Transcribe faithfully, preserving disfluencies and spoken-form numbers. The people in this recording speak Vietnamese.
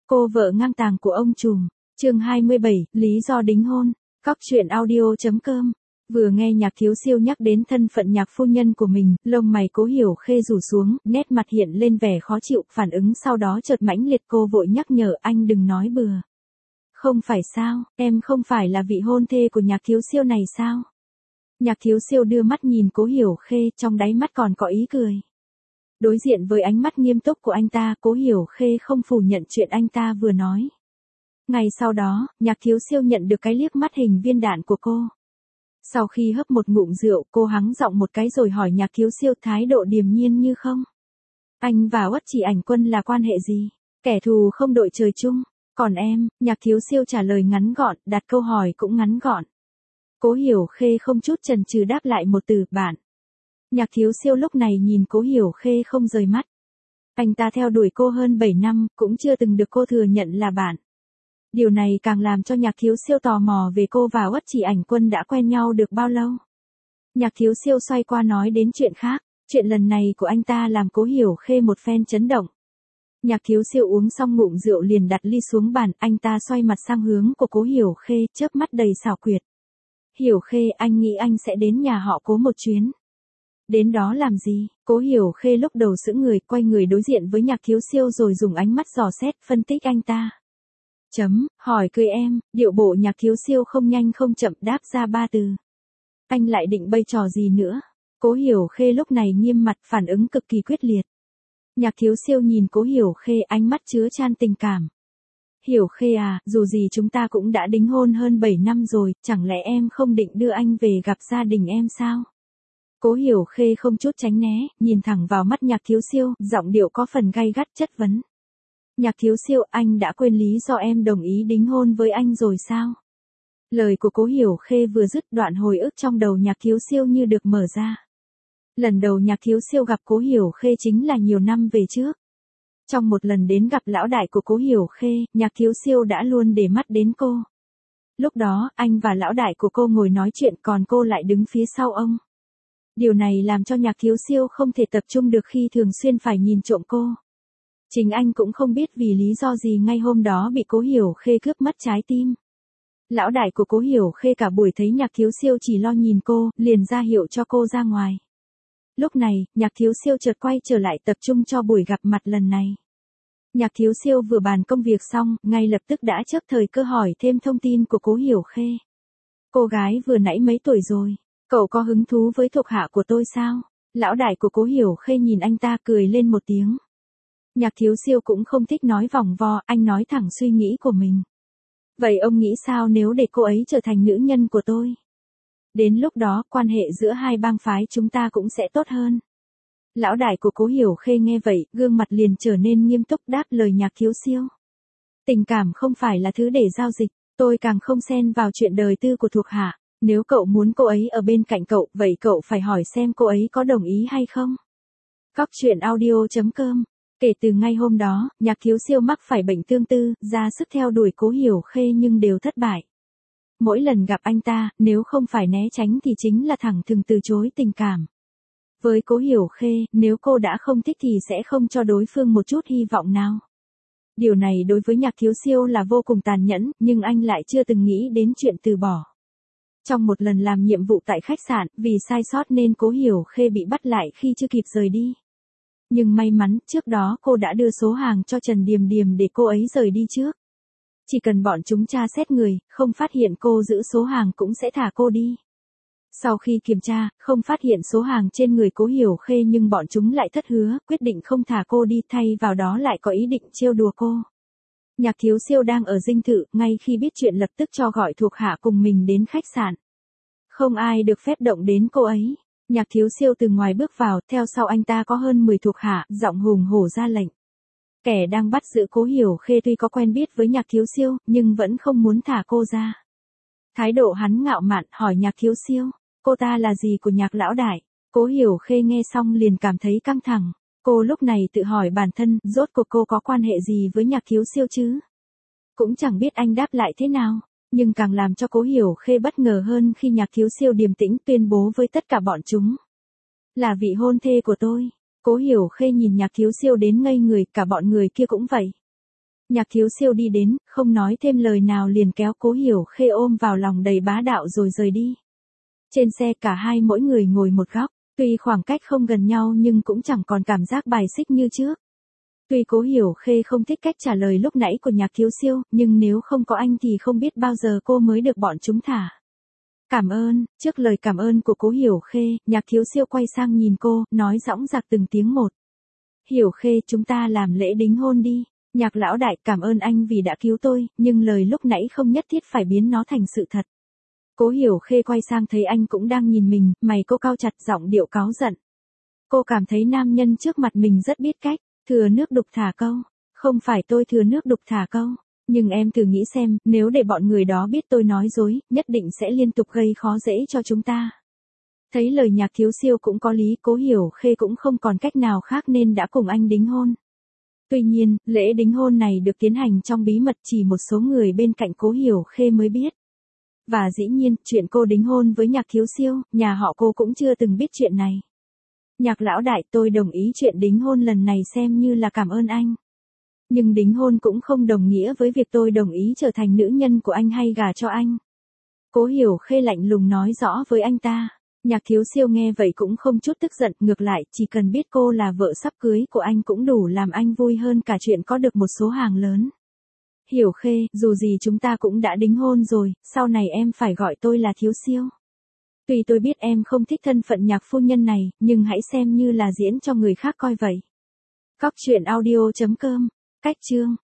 Cô vợ ngang tàng của ông trùm. Chương hai mươi bảy, lý do đính hôn. Cóc truyện audio chấm com. Vừa nghe Nhạc Thiếu Siêu nhắc đến thân phận nhạc phu nhân của mình, lông mày Cố Hiểu Khê rủ xuống, nét mặt hiện lên vẻ khó chịu, phản ứng sau đó chợt mãnh liệt. Cô vội nhắc nhở anh đừng nói bừa. Không phải sao, em không phải là vị hôn thê của Nhạc Thiếu Siêu này sao? Nhạc Thiếu Siêu đưa mắt nhìn Cố Hiểu Khê, trong đáy mắt còn có ý cười. Đối diện với ánh mắt nghiêm túc của anh ta, Cố Hiểu Khê không phủ nhận chuyện anh ta vừa nói. Ngày sau đó, Nhạc Thiếu Siêu nhận được cái liếc mắt hình viên đạn của cô. Sau khi hấp một ngụm rượu, cô hắng giọng một cái rồi hỏi Nhạc Thiếu Siêu thái độ điềm nhiên như không. Anh và Uất Chỉ Ảnh Quân là quan hệ gì? Kẻ thù không đội trời chung. Còn em, Nhạc Thiếu Siêu trả lời ngắn gọn, đặt câu hỏi cũng ngắn gọn. Cố Hiểu Khê không chút chần chừ đáp lại một từ, bạn. Nhạc Thiếu Siêu lúc này nhìn Cố Hiểu Khê không rời mắt. Anh ta theo đuổi cô hơn bảy năm, cũng chưa từng được cô thừa nhận là bạn. Điều này càng làm cho Nhạc Thiếu Siêu tò mò về cô và Uất Chỉ Ảnh Quân đã quen nhau được bao lâu. Nhạc Thiếu Siêu xoay qua nói đến chuyện khác, chuyện lần này của anh ta làm Cố Hiểu Khê một phen chấn động. Nhạc Thiếu Siêu uống xong ngụm rượu liền đặt ly xuống bàn, anh ta xoay mặt sang hướng của Cố Hiểu Khê, chớp mắt đầy xảo quyệt. Hiểu Khê, anh nghĩ anh sẽ đến nhà họ Cố một chuyến. Đến đó làm gì? Cố Hiểu Khê lúc đầu sững người, quay người đối diện với Nhạc Thiếu Siêu rồi dùng ánh mắt dò xét, phân tích anh ta. Chấm, hỏi cười em, điệu bộ Nhạc Thiếu Siêu không nhanh không chậm đáp ra ba từ. Anh lại định bày trò gì nữa? Cố Hiểu Khê lúc này nghiêm mặt, phản ứng cực kỳ quyết liệt. Nhạc Thiếu Siêu nhìn Cố Hiểu Khê, ánh mắt chứa chan tình cảm. Hiểu Khê à, dù gì chúng ta cũng đã đính hôn hơn bảy năm rồi, chẳng lẽ em không định đưa anh về gặp gia đình em sao? Cố Hiểu Khê không chút tránh né, nhìn thẳng vào mắt Nhạc Thiếu Siêu, giọng điệu có phần gay gắt chất vấn. Nhạc Thiếu Siêu, anh đã quên lý do em đồng ý đính hôn với anh rồi sao? Lời của Cố Hiểu Khê vừa dứt, đoạn hồi ức trong đầu Nhạc Thiếu Siêu như được mở ra. Lần đầu Nhạc Thiếu Siêu gặp Cố Hiểu Khê chính là nhiều năm về trước. Trong một lần đến gặp lão đại của Cố Hiểu Khê, Nhạc Thiếu Siêu đã luôn để mắt đến cô. Lúc đó, anh và lão đại của cô ngồi nói chuyện, còn cô lại đứng phía sau ông. Điều này làm cho Nhạc Thiếu Siêu không thể tập trung được khi thường xuyên phải nhìn trộm cô. Chính anh cũng không biết vì lý do gì ngay hôm đó bị Cố Hiểu Khê cướp mất trái tim. Lão đại của Cố Hiểu Khê cả buổi thấy Nhạc Thiếu Siêu chỉ lo nhìn cô, liền ra hiệu cho cô ra ngoài. Lúc này, Nhạc Thiếu Siêu chợt quay trở lại tập trung cho buổi gặp mặt lần này. Nhạc Thiếu Siêu vừa bàn công việc xong, ngay lập tức đã chớp thời cơ hỏi thêm thông tin của Cố Hiểu Khê. Cô gái vừa nãy mấy tuổi rồi? Cậu có hứng thú với thuộc hạ của tôi sao? Lão đại của Cố Hiểu Khê nhìn anh ta cười lên một tiếng. Nhạc Thiếu Siêu cũng không thích nói vòng vo, anh nói thẳng suy nghĩ của mình. Vậy ông nghĩ sao nếu để cô ấy trở thành nữ nhân của tôi? Đến lúc đó, quan hệ giữa hai bang phái chúng ta cũng sẽ tốt hơn. Lão đại của Cố Hiểu Khê nghe vậy, gương mặt liền trở nên nghiêm túc đáp lời Nhạc Thiếu Siêu. Tình cảm không phải là thứ để giao dịch, tôi càng không xen vào chuyện đời tư của thuộc hạ. Nếu cậu muốn cô ấy ở bên cạnh cậu, vậy cậu phải hỏi xem cô ấy có đồng ý hay không. Cóc truyện audio chấm com. Kể từ ngay hôm đó, Nhạc Thiếu Siêu mắc phải bệnh tương tư, ra sức theo đuổi Cố Hiểu Khê nhưng đều thất bại. Mỗi lần gặp anh ta, nếu không phải né tránh thì chính là thẳng thừng từ chối tình cảm. Với Cố Hiểu Khê, nếu cô đã không thích thì sẽ không cho đối phương một chút hy vọng nào. Điều này đối với Nhạc Thiếu Siêu là vô cùng tàn nhẫn, nhưng anh lại chưa từng nghĩ đến chuyện từ bỏ. Trong một lần làm nhiệm vụ tại khách sạn, vì sai sót nên Cố Hiểu Khê bị bắt lại khi chưa kịp rời đi. Nhưng may mắn, trước đó cô đã đưa số hàng cho Trần Điềm Điềm để cô ấy rời đi trước. Chỉ cần bọn chúng tra xét người, không phát hiện cô giữ số hàng cũng sẽ thả cô đi. Sau khi kiểm tra, không phát hiện số hàng trên người Cố Hiểu Khê nhưng bọn chúng lại thất hứa, quyết định không thả cô đi, thay vào đó lại có ý định trêu đùa cô. Nhạc Thiếu Siêu đang ở dinh thự, ngay khi biết chuyện lập tức cho gọi thuộc hạ cùng mình đến khách sạn. Không ai được phép động đến cô ấy. Nhạc Thiếu Siêu từ ngoài bước vào, theo sau anh ta có hơn mười thuộc hạ, giọng hùng hổ ra lệnh. Kẻ đang bắt giữ Cố Hiểu Khê tuy có quen biết với Nhạc Thiếu Siêu, nhưng vẫn không muốn thả cô ra. Thái độ hắn ngạo mạn, hỏi Nhạc Thiếu Siêu, cô ta là gì của Nhạc lão đại? Cố Hiểu Khê nghe xong liền cảm thấy căng thẳng. Cô lúc này tự hỏi bản thân, rốt cuộc cô có quan hệ gì với Nhạc Thiếu Siêu chứ? Cũng chẳng biết anh đáp lại thế nào. Nhưng càng làm cho Cố Hiểu Khê bất ngờ hơn khi Nhạc Thiếu Siêu điềm tĩnh tuyên bố với tất cả bọn chúng. Là vị hôn thê của tôi. Cố Hiểu Khê nhìn Nhạc Thiếu Siêu đến ngây người, cả bọn người kia cũng vậy. Nhạc Thiếu Siêu đi đến, không nói thêm lời nào liền kéo Cố Hiểu Khê ôm vào lòng đầy bá đạo rồi rời đi. Trên xe cả hai mỗi người ngồi một góc, tuy khoảng cách không gần nhau nhưng cũng chẳng còn cảm giác bài xích như trước. Tuy Cố Hiểu Khê không thích cách trả lời lúc nãy của Nhạc Thiếu Siêu, nhưng nếu không có anh thì không biết bao giờ cô mới được bọn chúng thả. Cảm ơn, trước lời cảm ơn của Cố Hiểu Khê, Nhạc Thiếu Siêu quay sang nhìn cô, nói dõng dạc từng tiếng một. Hiểu Khê, chúng ta làm lễ đính hôn đi. Nhạc lão đại, cảm ơn anh vì đã cứu tôi, nhưng lời lúc nãy không nhất thiết phải biến nó thành sự thật. Cố Hiểu Khê quay sang thấy anh cũng đang nhìn mình, mày cô cau chặt giọng điệu cáu giận. Cô cảm thấy nam nhân trước mặt mình rất biết cách, thừa nước đục thả câu. Không phải tôi thừa nước đục thả câu, nhưng em thử nghĩ xem, nếu để bọn người đó biết tôi nói dối, nhất định sẽ liên tục gây khó dễ cho chúng ta. Thấy lời Nhạc Thiếu Siêu cũng có lý, Cố Hiểu Khê cũng không còn cách nào khác nên đã cùng anh đính hôn. Tuy nhiên, lễ đính hôn này được tiến hành trong bí mật, chỉ một số người bên cạnh Cố Hiểu Khê mới biết. Và dĩ nhiên, chuyện cô đính hôn với Nhạc Thiếu Siêu, nhà họ cô cũng chưa từng biết chuyện này. Nhạc lão đại, tôi đồng ý chuyện đính hôn lần này xem như là cảm ơn anh. Nhưng đính hôn cũng không đồng nghĩa với việc tôi đồng ý trở thành nữ nhân của anh hay gả cho anh. Cố Hiểu Khê lạnh lùng nói rõ với anh ta. Nhạc Thiếu Siêu nghe vậy cũng không chút tức giận, ngược lại, chỉ cần biết cô là vợ sắp cưới của anh cũng đủ làm anh vui hơn cả chuyện có được một số hàng lớn. Hiểu Khê, dù gì chúng ta cũng đã đính hôn rồi, sau này em phải gọi tôi là Thiếu Siêu. Tuy tôi biết em không thích thân phận nhạc phu nhân này, nhưng hãy xem như là diễn cho người khác coi vậy. Cóc truyện audio chấm com, cách chương.